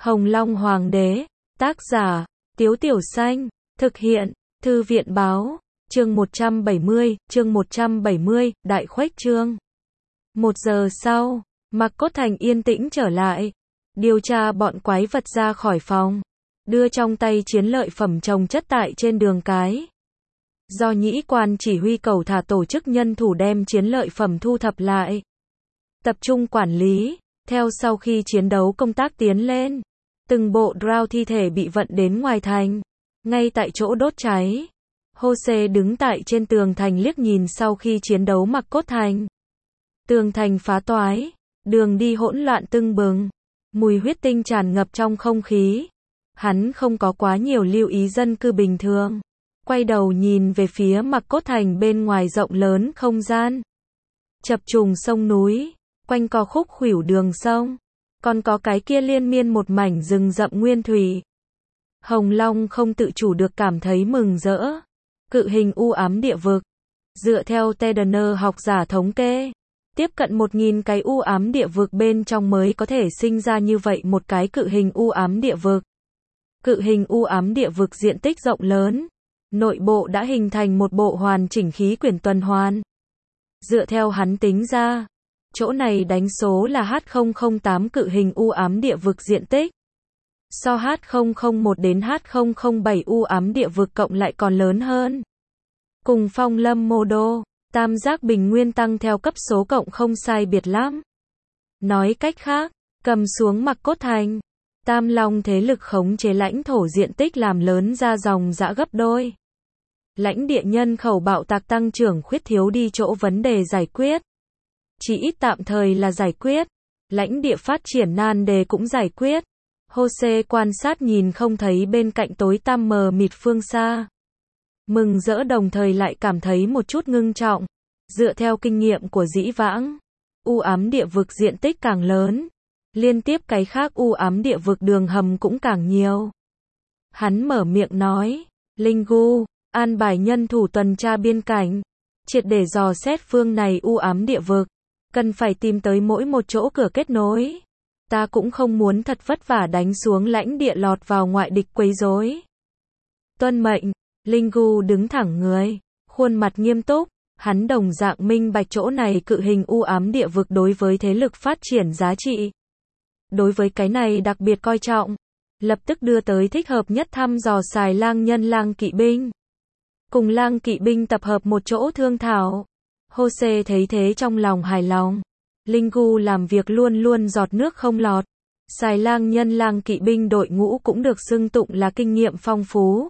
Hồng Long Hoàng đế, tác giả, Tiếu Tiểu Xanh, thực hiện, Thư viện báo, chương 170, đại khuếch trương. 1 giờ sau, Mạc Cốt Thành yên tĩnh trở lại, điều tra bọn quái vật ra khỏi phòng, đưa trong tay chiến lợi phẩm chồng chất tại trên đường cái. Do nhĩ quan chỉ huy cầu thả tổ chức nhân thủ đem chiến lợi phẩm thu thập lại, tập trung quản lý. Theo sau khi chiến đấu công tác tiến lên, từng bộ drow thi thể bị vận đến ngoài thành, ngay tại chỗ đốt cháy. Jose đứng tại trên tường thành liếc nhìn sau khi chiến đấu Mạc Cốt Thành. Tường thành phá toái, đường đi hỗn loạn tưng bừng, mùi huyết tinh tràn ngập trong không khí. Hắn không có quá nhiều lưu ý dân cư bình thường, quay đầu nhìn về phía Mạc Cốt Thành bên ngoài rộng lớn không gian, chập trùng sông núi, quanh co khúc khuỷu đường sông, còn có cái kia liên miên một mảnh rừng rậm nguyên thủy. Hồng Long không tự chủ được cảm thấy mừng rỡ. Cự hình u ám địa vực. Dựa theo Tedener học giả thống kê, tiếp cận 1000 cái u ám địa vực bên trong mới có thể sinh ra như vậy một cái cự hình u ám địa vực. Cự hình u ám địa vực diện tích rộng lớn, nội bộ đã hình thành một bộ hoàn chỉnh khí quyển tuần hoàn. Dựa theo hắn tính ra, chỗ này đánh số là H008 cự hình u ám địa vực diện tích. So H001 đến H007 u ám địa vực cộng lại còn lớn hơn. Cùng Phong Lâm Mô Đô, tam giác bình nguyên tăng theo cấp số cộng không sai biệt lắm. Nói cách khác, cầm xuống Mạc Cốt Thành, Tam Long thế lực khống chế lãnh thổ diện tích làm lớn ra dòng dã gấp đôi. Lãnh địa nhân khẩu bạo tạc tăng trưởng khuyết thiếu đi chỗ vấn đề giải quyết. Chỉ ít tạm thời là giải quyết. Lãnh địa phát triển nan đề cũng giải quyết. Jose quan sát nhìn không thấy bên cạnh tối tăm mờ mịt phương xa. Mừng rỡ đồng thời lại cảm thấy một chút ngưng trọng. Dựa theo kinh nghiệm của dĩ vãng, u ám địa vực diện tích càng lớn, liên tiếp cái khác u ám địa vực đường hầm cũng càng nhiều. Hắn mở miệng nói, Linh Gu, an bài nhân thủ tuần tra biên cảnh, triệt để dò xét phương này u ám địa vực, cần phải tìm tới mỗi một chỗ cửa kết nối. Ta cũng không muốn thật vất vả đánh xuống lãnh địa lọt vào ngoại địch quấy rối. Tuân mệnh. Linh Gu đứng thẳng người, khuôn mặt nghiêm túc, hắn đồng dạng minh bạch chỗ này cự hình u ám địa vực đối với thế lực phát triển giá trị. Đối với cái này đặc biệt coi trọng, lập tức đưa tới thích hợp nhất thăm dò xài lang nhân lang kỵ binh. Cùng lang kỵ binh tập hợp một chỗ thương thảo. Jose thấy thế trong lòng hài lòng. Linh Gu làm việc luôn luôn giọt nước không lọt. Xài lang nhân lang kỵ binh đội ngũ cũng được xưng tụng là kinh nghiệm phong phú.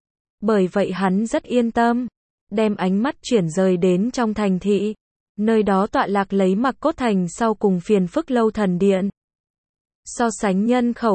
Bởi vậy hắn rất yên tâm, đem ánh mắt chuyển rời đến trong thành thị, nơi đó tọa lạc lấy Mạc Cốt Thành sau cùng phiền phức Lâu Thần Điện. So sánh nhân khẩu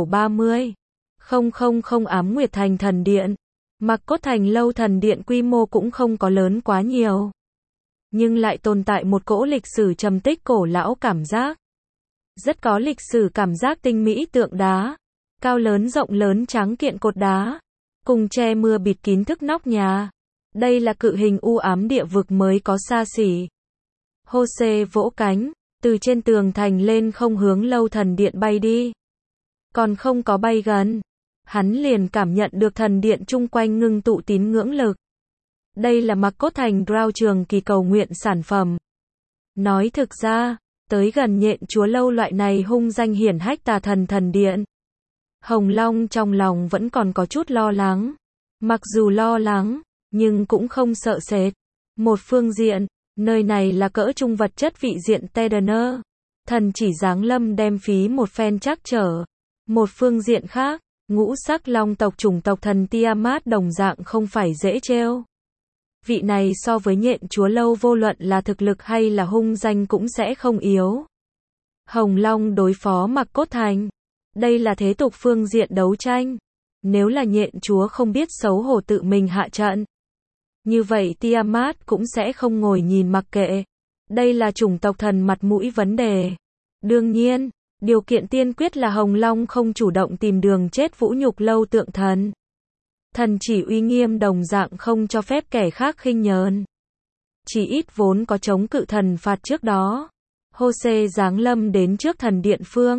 30,000 Ám Nguyệt Thành Thần Điện, Mạc Cốt Thành Lâu Thần Điện quy mô cũng không có lớn quá nhiều, nhưng lại tồn tại một cỗ lịch sử trầm tích cổ lão cảm giác. Rất có lịch sử cảm giác tinh mỹ tượng đá, cao lớn rộng lớn tráng kiện cột đá, cùng che mưa bịt kín thức nóc nhà. Đây là cự hình u ám địa vực mới có xa xỉ. Jose vỗ cánh, từ trên tường thành lên không hướng Lâu Thần Điện bay đi. Còn không có bay gần, hắn liền cảm nhận được thần điện chung quanh ngưng tụ tín ngưỡng lực. Đây là Mạc Cốt Thành drow trường kỳ cầu nguyện sản phẩm. Nói thực ra, tới gần nhện chúa lâu loại này hung danh hiển hách tà thần thần điện, Hồng Long trong lòng vẫn còn có chút lo lắng. Mặc dù lo lắng, nhưng cũng không sợ sệt. Một phương diện, nơi này là cỡ trung vật chất vị diện Tedener, thần chỉ giáng lâm đem phí một phen trắc trở. Một phương diện khác, ngũ sắc long tộc chủng tộc thần Tiamat đồng dạng không phải dễ trêu. Vị này so với nhện chúa lâu vô luận là thực lực hay là hung danh cũng sẽ không yếu. Hồng Long đối phó Mạc Cốt Thành, đây là thế tục phương diện đấu tranh. Nếu là nhện chúa không biết xấu hổ tự mình hạ trận, như vậy Tiamat cũng sẽ không ngồi nhìn mặc kệ. Đây là chủng tộc thần mặt mũi vấn đề. Đương nhiên, điều kiện tiên quyết là Hồng Long không chủ động tìm đường chết vũ nhục Lâu Tượng Thần. Thần chỉ uy nghiêm đồng dạng không cho phép kẻ khác khinh nhờn. Chỉ ít vốn có chống cự thần phạt trước đó. Jose giáng lâm đến trước thần điện phương,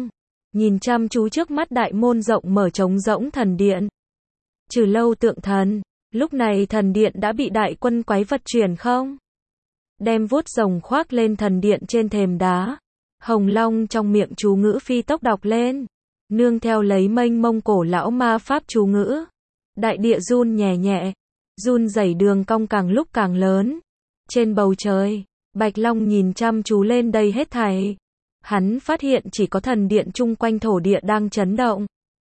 nhìn chăm chú trước mắt đại môn rộng mở trống rỗng thần điện. Trừ lâu tượng thần, lúc này thần điện đã bị đại quân quái vật chuyển không. Đem vuốt rồng khoác lên thần điện trên thềm đá. Hồng Long trong miệng chú ngữ phi tốc đọc lên. Nương theo lấy mênh mông cổ lão ma pháp chú ngữ. Đại địa run nhẹ nhẹ. Run rẩy đường cong càng lúc càng lớn. Trên bầu trời, Bạch Long nhìn chăm chú lên đây hết thảy. Hắn phát hiện chỉ có thần điện chung quanh thổ địa đang chấn động.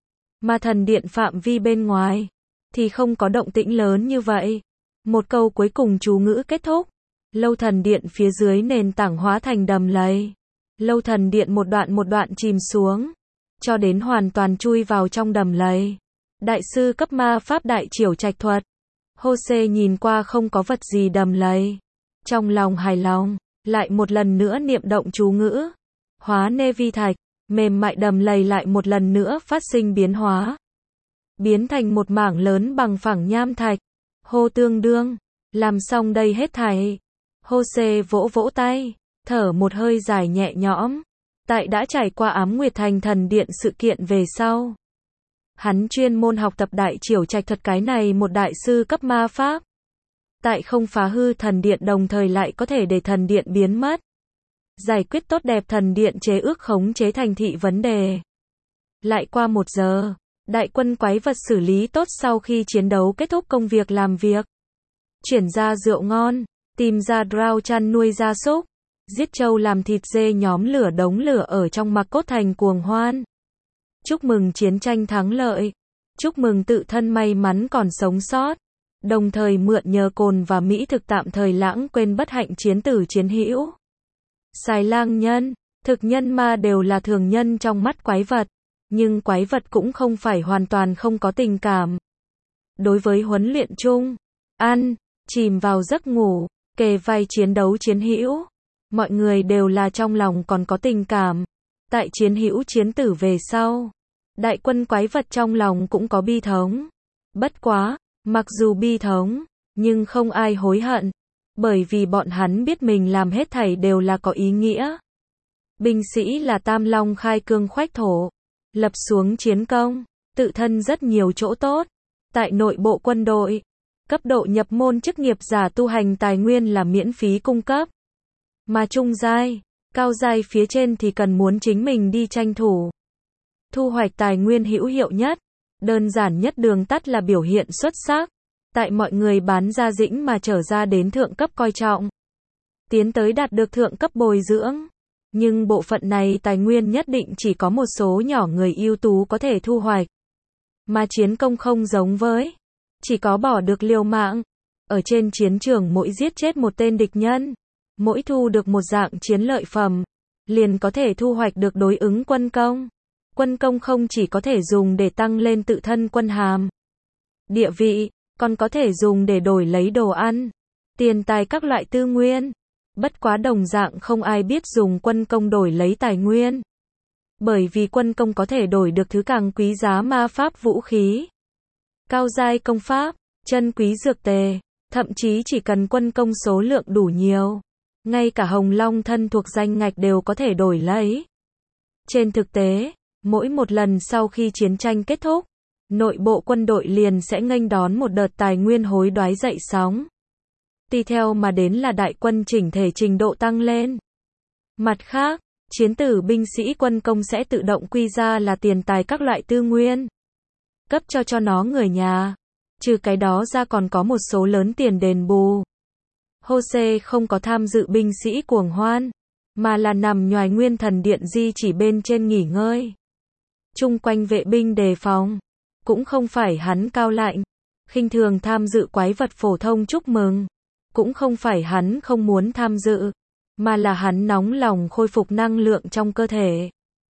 Mà thần điện phạm vi bên ngoài thì không có động tĩnh lớn như vậy. Một câu cuối cùng chú ngữ kết thúc. Lâu thần điện phía dưới nền tảng hóa thành đầm lầy. Lâu thần điện một đoạn chìm xuống, cho đến hoàn toàn chui vào trong đầm lầy. Đại sư cấp ma pháp đại triểu trạch thuật. Jose nhìn qua không có vật gì đầm lầy. Trong lòng hài lòng, lại một lần nữa niệm động chú ngữ. Hóa nê vi thạch, mềm mại đầm lầy lại một lần nữa phát sinh biến hóa. Biến thành một mảng lớn bằng phẳng nham thạch. Hô tương đương, làm xong đây hết thảy. Jose vỗ vỗ tay, thở một hơi dài nhẹ nhõm. Tại đã trải qua Ám Nguyệt Thành thần điện sự kiện về sau. Hắn chuyên môn học tập đại triểu trạch thuật cái này một đại sư cấp ma pháp. Tại không phá hư thần điện đồng thời lại có thể để thần điện biến mất. Giải quyết tốt đẹp thần điện chế ước khống chế thành thị vấn đề. Lại qua 1 giờ, đại quân quái vật xử lý tốt sau khi chiến đấu kết thúc công việc làm việc. Chuyển ra rượu ngon, tìm ra drow chăn nuôi gia súc, giết trâu làm thịt dê nhóm lửa đống lửa ở trong Mạc Cốt Thành cuồng hoan. Chúc mừng chiến tranh thắng lợi. Chúc mừng tự thân may mắn còn sống sót. Đồng thời mượn nhờ cồn và mỹ thực tạm thời lãng quên bất hạnh chiến tử chiến hữu. Xài lang nhân, thực nhân ma đều là thường nhân trong mắt quái vật. Nhưng quái vật cũng không phải hoàn toàn không có tình cảm. Đối với huấn luyện chung, ăn, chìm vào giấc ngủ, kề vai chiến đấu chiến hữu, mọi người đều là trong lòng còn có tình cảm. Tại chiến hữu chiến tử về sau, đại quân quái vật trong lòng cũng có bi thống. Bất quá, mặc dù bi thống, nhưng không ai hối hận, bởi vì bọn hắn biết mình làm hết thảy đều là có ý nghĩa. Binh sĩ là Tam Long khai cương khoách thổ, lập xuống chiến công, tự thân rất nhiều chỗ tốt. Tại nội bộ quân đội, cấp độ nhập môn chức nghiệp giả tu hành tài nguyên là miễn phí cung cấp. Mà trung giai, cao giai phía trên thì cần muốn chính mình đi tranh thủ. Thu hoạch tài nguyên hữu hiệu nhất, đơn giản nhất đường tắt là biểu hiện xuất sắc. Tại mọi người bán ra dĩnh mà trở ra đến thượng cấp coi trọng. Tiến tới đạt được thượng cấp bồi dưỡng. Nhưng bộ phận này tài nguyên nhất định chỉ có một số nhỏ người ưu tú có thể thu hoạch. Mà chiến công không giống với. Chỉ có bỏ được liều mạng. Ở trên chiến trường mỗi giết chết một tên địch nhân. Mỗi thu được một dạng chiến lợi phẩm. Liền có thể thu hoạch được đối ứng quân công. Quân công không chỉ có thể dùng để tăng lên tự thân quân hàm. Địa vị, còn có thể dùng để đổi lấy đồ ăn. Tiền tài các loại tư nguyên. Bất quá đồng dạng không ai biết dùng quân công đổi lấy tài nguyên. Bởi vì quân công có thể đổi được thứ càng quý giá ma pháp vũ khí. Cao giai công pháp, chân quý dược tề, thậm chí chỉ cần quân công số lượng đủ nhiều. Ngay cả Hồng Long thân thuộc danh ngạch đều có thể đổi lấy. Trên thực tế, mỗi một lần sau khi chiến tranh kết thúc, nội bộ quân đội liền sẽ nghênh đón một đợt tài nguyên hối đoái dậy sóng. Tùy theo mà đến là đại quân chỉnh thể trình độ tăng lên. Mặt khác, chiến tử binh sĩ quân công sẽ tự động quy ra là tiền tài các loại tư nguyên. Cấp cho nó người nhà. Trừ cái đó ra còn có một số lớn tiền đền bù. Jose không có tham dự binh sĩ cuồng hoan, mà là nằm nhoài nguyên thần điện di chỉ bên trên nghỉ ngơi. Chung quanh vệ binh đề phòng. Cũng không phải hắn cao lạnh, khinh thường tham dự quái vật phổ thông chúc mừng. Cũng không phải hắn không muốn tham dự, mà là hắn nóng lòng khôi phục năng lượng trong cơ thể.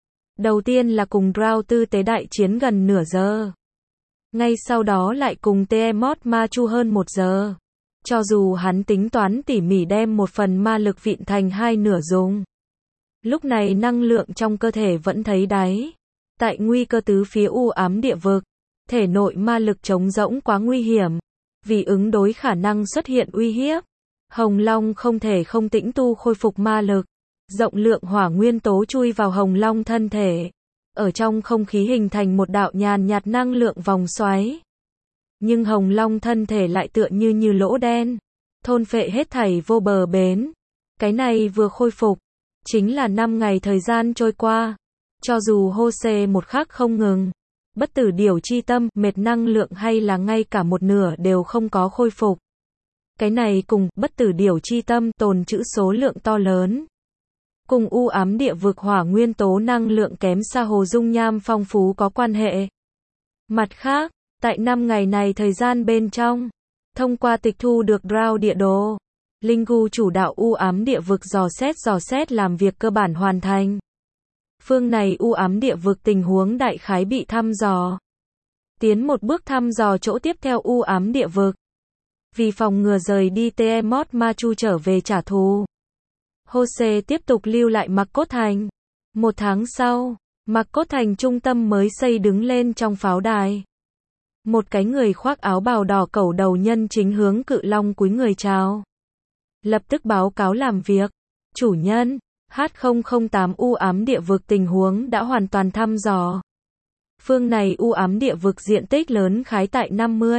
Đầu tiên là cùng Drow tư tế đại chiến gần nửa giờ. Ngay sau đó lại cùng Tiamat ma chu hơn 1 giờ. Cho dù hắn tính toán tỉ mỉ đem một phần ma lực vịn thành 2 nửa dùng. Lúc này năng lượng trong cơ thể vẫn thấy đáy. Tại nguy cơ tứ phía u ám địa vực, thể nội ma lực trống rỗng quá nguy hiểm. Vì ứng đối khả năng xuất hiện uy hiếp, Hồng Long không thể không tĩnh tu khôi phục ma lực. Rộng lượng hỏa nguyên tố chui vào Hồng Long thân thể. ở trong không khí hình thành một đạo nhàn nhạt năng lượng vòng xoáy. Nhưng Hồng Long thân thể lại tựa như lỗ đen, thôn phệ hết thảy vô bờ bến. Cái này vừa khôi phục, chính là 5 ngày thời gian trôi qua. Cho dù hô xê một khắc không ngừng, bất tử điểu chi tâm, mệt năng lượng hay là ngay cả một nửa đều không có khôi phục. Cái này cùng bất tử điểu chi tâm tồn trữ số lượng to lớn, cùng u ám địa vực hỏa nguyên tố năng lượng kém xa hồ dung nham phong phú có quan hệ. Mặt khác, tại 5 ngày này thời gian bên trong, thông qua tịch thu được Drow địa đồ, Linh Gu chủ đạo u ám địa vực dò xét làm việc cơ bản hoàn thành. Phương này u ám địa vực tình huống đại khái bị thăm dò. Tiến một bước thăm dò chỗ tiếp theo u ám địa vực. Vì phòng ngừa rời đi Tiamat Ma Chu trở về trả thù, Hosea tiếp tục lưu lại Mặc Cốt Thành. 1 tháng sau, Mặc Cốt Thành trung tâm mới xây đứng lên trong pháo đài. Một cái người khoác áo bào đỏ cẩu đầu nhân chính hướng Cự Long cúi người chào. Lập tức báo cáo làm việc. Chủ nhân, H008 u ám địa vực tình huống đã hoàn toàn thăm dò. Phương này u ám địa vực diện tích lớn khái tại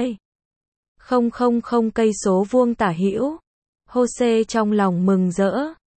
50,000 cây số vuông tả hữu. Hosea trong lòng mừng rỡ.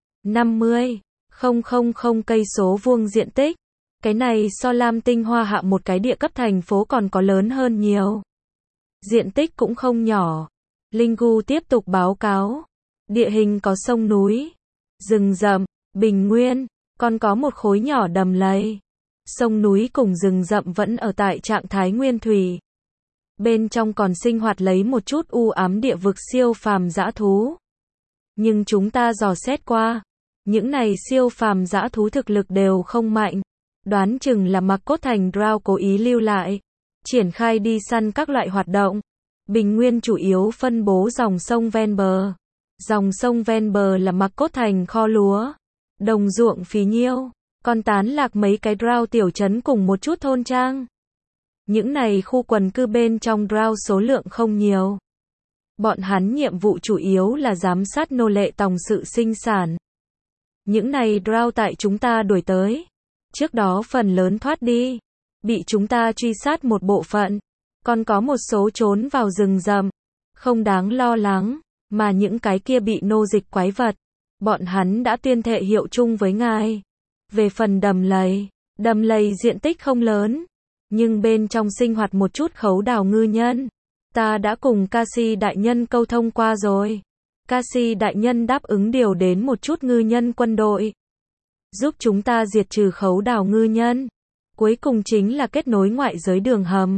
50,000 cây số vuông diện tích. Cái này so Lam Tinh Hoa Hạ một cái địa cấp thành phố còn có lớn hơn nhiều. Diện tích cũng không nhỏ. Linh Gu tiếp tục báo cáo. Địa hình có sông núi, rừng rậm, bình nguyên, còn có một khối nhỏ đầm lầy. Sông núi cùng rừng rậm vẫn ở tại trạng thái nguyên thủy. Bên trong còn sinh hoạt lấy một chút u ám địa vực siêu phàm dã thú. Nhưng chúng ta dò xét qua, những này siêu phàm dã thú thực lực đều không mạnh. Đoán chừng là Mặc Cốt Thành Drow cố ý lưu lại, triển khai đi săn các loại hoạt động. Bình nguyên chủ yếu phân bố dòng sông ven bờ. Dòng sông ven bờ là Mặc Cốt Thành kho lúa, đồng ruộng phì nhiêu, còn tán lạc mấy cái Drow tiểu trấn cùng một chút thôn trang. Những này khu quần cư bên trong Drow số lượng không nhiều. Bọn hắn nhiệm vụ chủ yếu là giám sát nô lệ tòng sự sinh sản. Những này Drow tại chúng ta đuổi tới. Trước đó phần lớn thoát đi, bị chúng ta truy sát một bộ phận, còn có một số trốn vào rừng rậm. Không đáng lo lắng, mà những cái kia bị nô dịch quái vật, bọn hắn đã tuyên thệ hiệu chung với ngài. Về phần đầm lầy diện tích không lớn, nhưng bên trong sinh hoạt một chút khấu đào ngư nhân. Ta đã cùng Cassie đại nhân câu thông qua rồi. Cassie đại nhân đáp ứng điều đến một chút ngư nhân quân đội, giúp chúng ta diệt trừ khấu đào ngư nhân. Cuối cùng chính là kết nối ngoại giới đường hầm.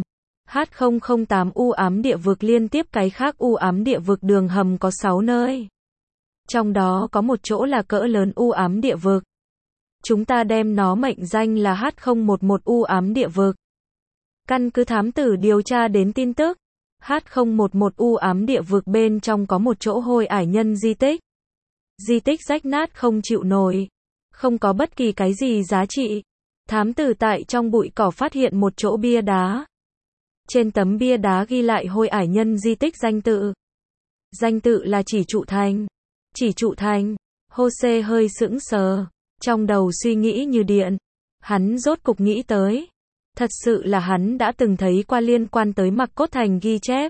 H008 u ám địa vực liên tiếp cái khác u ám địa vực đường hầm có 6 nơi. Trong đó có một chỗ là cỡ lớn u ám địa vực. Chúng ta đem nó mệnh danh là H011 u ám địa vực. Căn cứ thám tử điều tra đến tin tức, H011 u ám địa vực bên trong có một chỗ hôi ải nhân di tích. Di tích rách nát không chịu nổi, không có bất kỳ cái gì giá trị. Thám tử tại trong bụi cỏ phát hiện một chỗ bia đá. Trên tấm bia đá ghi lại hôi ải nhân di tích danh tự. Danh tự là Chỉ Trụ Thành. Chỉ Trụ Thành. Hosea hơi sững sờ, trong đầu suy nghĩ như điện. Hắn rốt cục nghĩ tới. Thật sự là hắn đã từng thấy qua liên quan tới Mặc Cốt Thành ghi chép.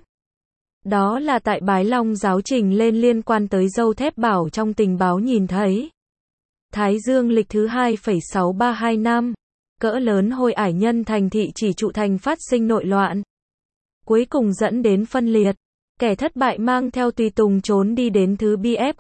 Đó là tại Bái Long giáo trình lên liên quan tới dâu thép bảo trong tình báo nhìn thấy. Thái Dương lịch thứ 2,632 năm. Cỡ lớn hôi ải nhân thành thị Chỉ Trụ Thành phát sinh nội loạn. Cuối cùng dẫn đến phân liệt. Kẻ thất bại mang theo tùy tùng trốn đi đến thứ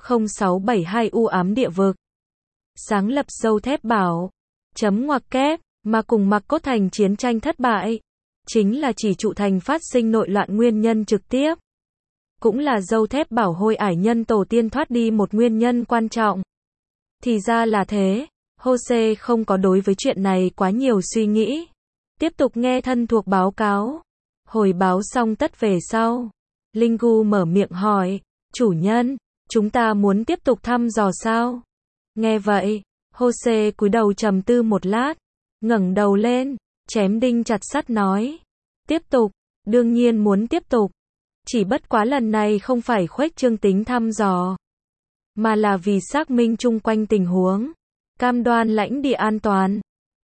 BF0672 u ám địa vực. Sáng lập dâu thép bảo. Chấm ngoặc kép, mà cùng Mặc Cốt Thành chiến tranh thất bại. Chính là Chỉ Trụ Thành phát sinh nội loạn nguyên nhân trực tiếp. Cũng là dâu thép bảo hôi ải nhân tổ tiên thoát đi một nguyên nhân quan trọng. Thì ra là thế. Hosea không có đối với chuyện này quá nhiều suy nghĩ. Tiếp tục nghe thân thuộc báo cáo. Hồi báo xong tất về sau. Linh Gu mở miệng hỏi. Chủ nhân, chúng ta muốn tiếp tục thăm dò sao? Nghe vậy, Hosea cúi đầu trầm tư một lát. Ngẩng đầu lên, chém đinh chặt sắt nói. Tiếp tục, đương nhiên muốn tiếp tục. Chỉ bất quá lần này không phải khuếch trương tính thăm dò, mà là vì xác minh chung quanh tình huống. Cam đoan lãnh địa an toàn.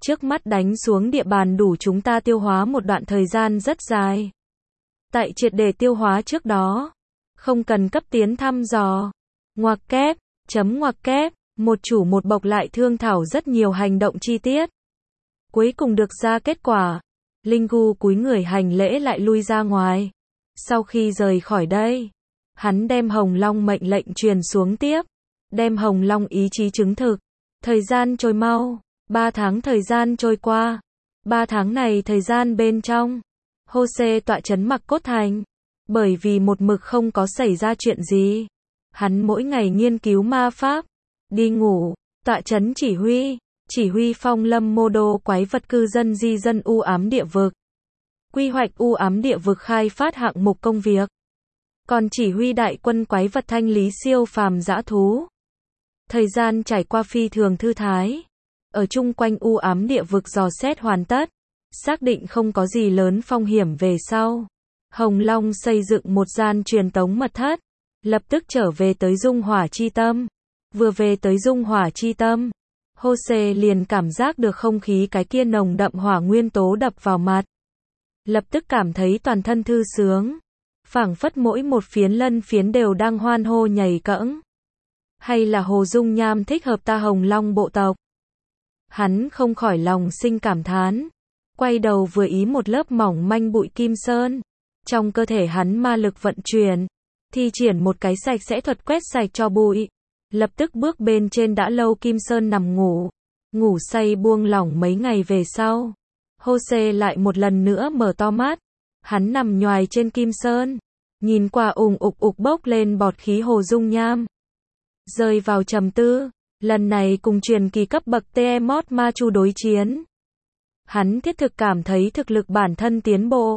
trước mắt đánh xuống địa bàn đủ chúng ta tiêu hóa một đoạn thời gian rất dài. Tại triệt để tiêu hóa trước đó, không cần cấp tiến thăm dò. Ngoặc kép, ngoặc kép, một chủ một bộc lại thương thảo rất nhiều hành động chi tiết. Cuối cùng được ra kết quả. Linh Gu cúi người hành lễ lại lui ra ngoài. Sau khi rời khỏi đây, hắn đem Hồng Long mệnh lệnh truyền xuống tiếp. Đem Hồng Long ý chí chứng thực. Thời gian trôi mau. 3 tháng thời gian trôi qua. 3 tháng này thời gian bên trong, Jose tọa trấn Mặc Cốt Thành. Bởi vì một mực không có xảy ra chuyện gì, hắn mỗi ngày nghiên cứu ma pháp, đi ngủ, tọa trấn chỉ huy phong lâm mô đô quái vật cư dân di dân u ám địa vực. Quy hoạch u ám địa vực khai phát hạng mục công việc. Còn chỉ huy đại quân quái vật thanh lý siêu phàm dã thú. Thời gian trải qua phi thường thư thái. Ở chung quanh u ám địa vực dò xét hoàn tất, xác định không có gì lớn phong hiểm về sau. Hồng Long xây dựng một gian truyền tống mật thất, lập tức trở về tới Dung Hỏa Chi Tâm. Vừa về tới Dung Hỏa Chi Tâm, Jose liền cảm giác được không khí cái kia nồng đậm hỏa nguyên tố đập vào mặt. Lập tức cảm thấy toàn thân thư sướng, phảng phất mỗi một phiến lân phiến đều đang hoan hô nhảy cẫng. Hay là Hồ Dung Nham thích hợp ta Hồng Long bộ tộc. Hắn không khỏi lòng sinh cảm thán, quay đầu vừa ý một lớp mỏng manh bụi kim sơn. Trong cơ thể hắn ma lực vận chuyển, thi triển một cái sạch sẽ thuật quét sạch cho bụi. Lập tức bước bên trên đã lâu kim sơn nằm ngủ. Ngủ say buông lỏng mấy ngày về sau. Jose lại một lần nữa mở to mắt. Hắn nằm nhoài trên kim sơn, nhìn qua ủng ục bốc lên bọt khí Hồ Dung Nham. Rơi vào trầm tư, lần này cùng truyền kỳ cấp bậc Tiamat Ma Chu đối chiến. Hắn thiết thực cảm thấy thực lực bản thân tiến bộ.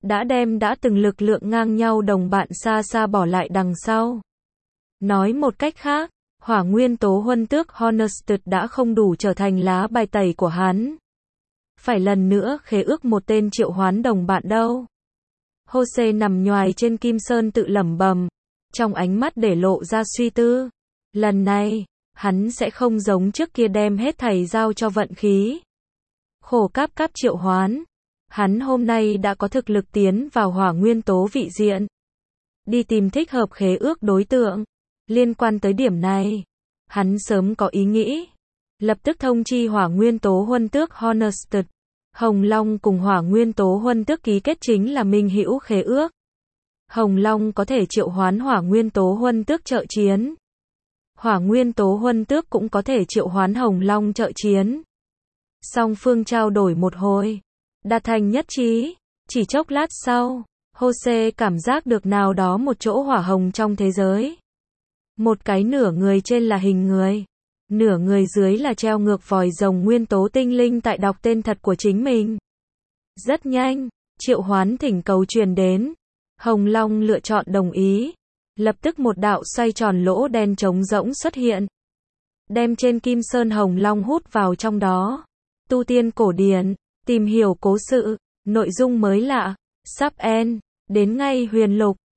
Đã từng lực lượng ngang nhau đồng bạn xa xa bỏ lại đằng sau. Nói một cách khác, hỏa nguyên tố huân tước Honested đã không đủ trở thành lá bài tẩy của hắn. Phải lần nữa khế ước một tên triệu hoán đồng bạn đâu. Jose nằm nhoài trên kim sơn tự lẩm bẩm, trong ánh mắt để lộ ra suy tư. Lần này, hắn sẽ không giống trước kia đem hết thảy giao cho vận khí. Khổ cáp triệu hoán. Hắn hôm nay đã có thực lực tiến vào hỏa nguyên tố vị diện. Đi tìm thích hợp khế ước đối tượng. Liên quan tới điểm này, hắn sớm có ý nghĩ. Lập tức thông chi hỏa nguyên tố huân tước Honested. Hồng Long cùng hỏa nguyên tố huân tước ký kết chính là minh hữu khế ước. Hồng Long có thể triệu hoán hỏa nguyên tố huân tước trợ chiến. Hỏa nguyên tố huân tước cũng có thể triệu hoán Hồng Long trợ chiến. Song phương trao đổi một hồi, đạt thành nhất trí. Chỉ chốc lát sau, Jose cảm giác được nào đó một chỗ hỏa hồng trong thế giới. Một cái nửa người trên là hình người, nửa người dưới là treo ngược vòi rồng nguyên tố tinh linh tại đọc tên thật của chính mình. Rất nhanh, triệu hoán thỉnh cầu truyền đến. Hồng Long lựa chọn đồng ý. Lập tức một đạo xoay tròn lỗ đen trống rỗng xuất hiện. Đem trên kim sơn Hồng Long hút vào trong đó. Tu tiên cổ điển, tìm hiểu cố sự, nội dung mới lạ, sub end, đến ngay huyền lục.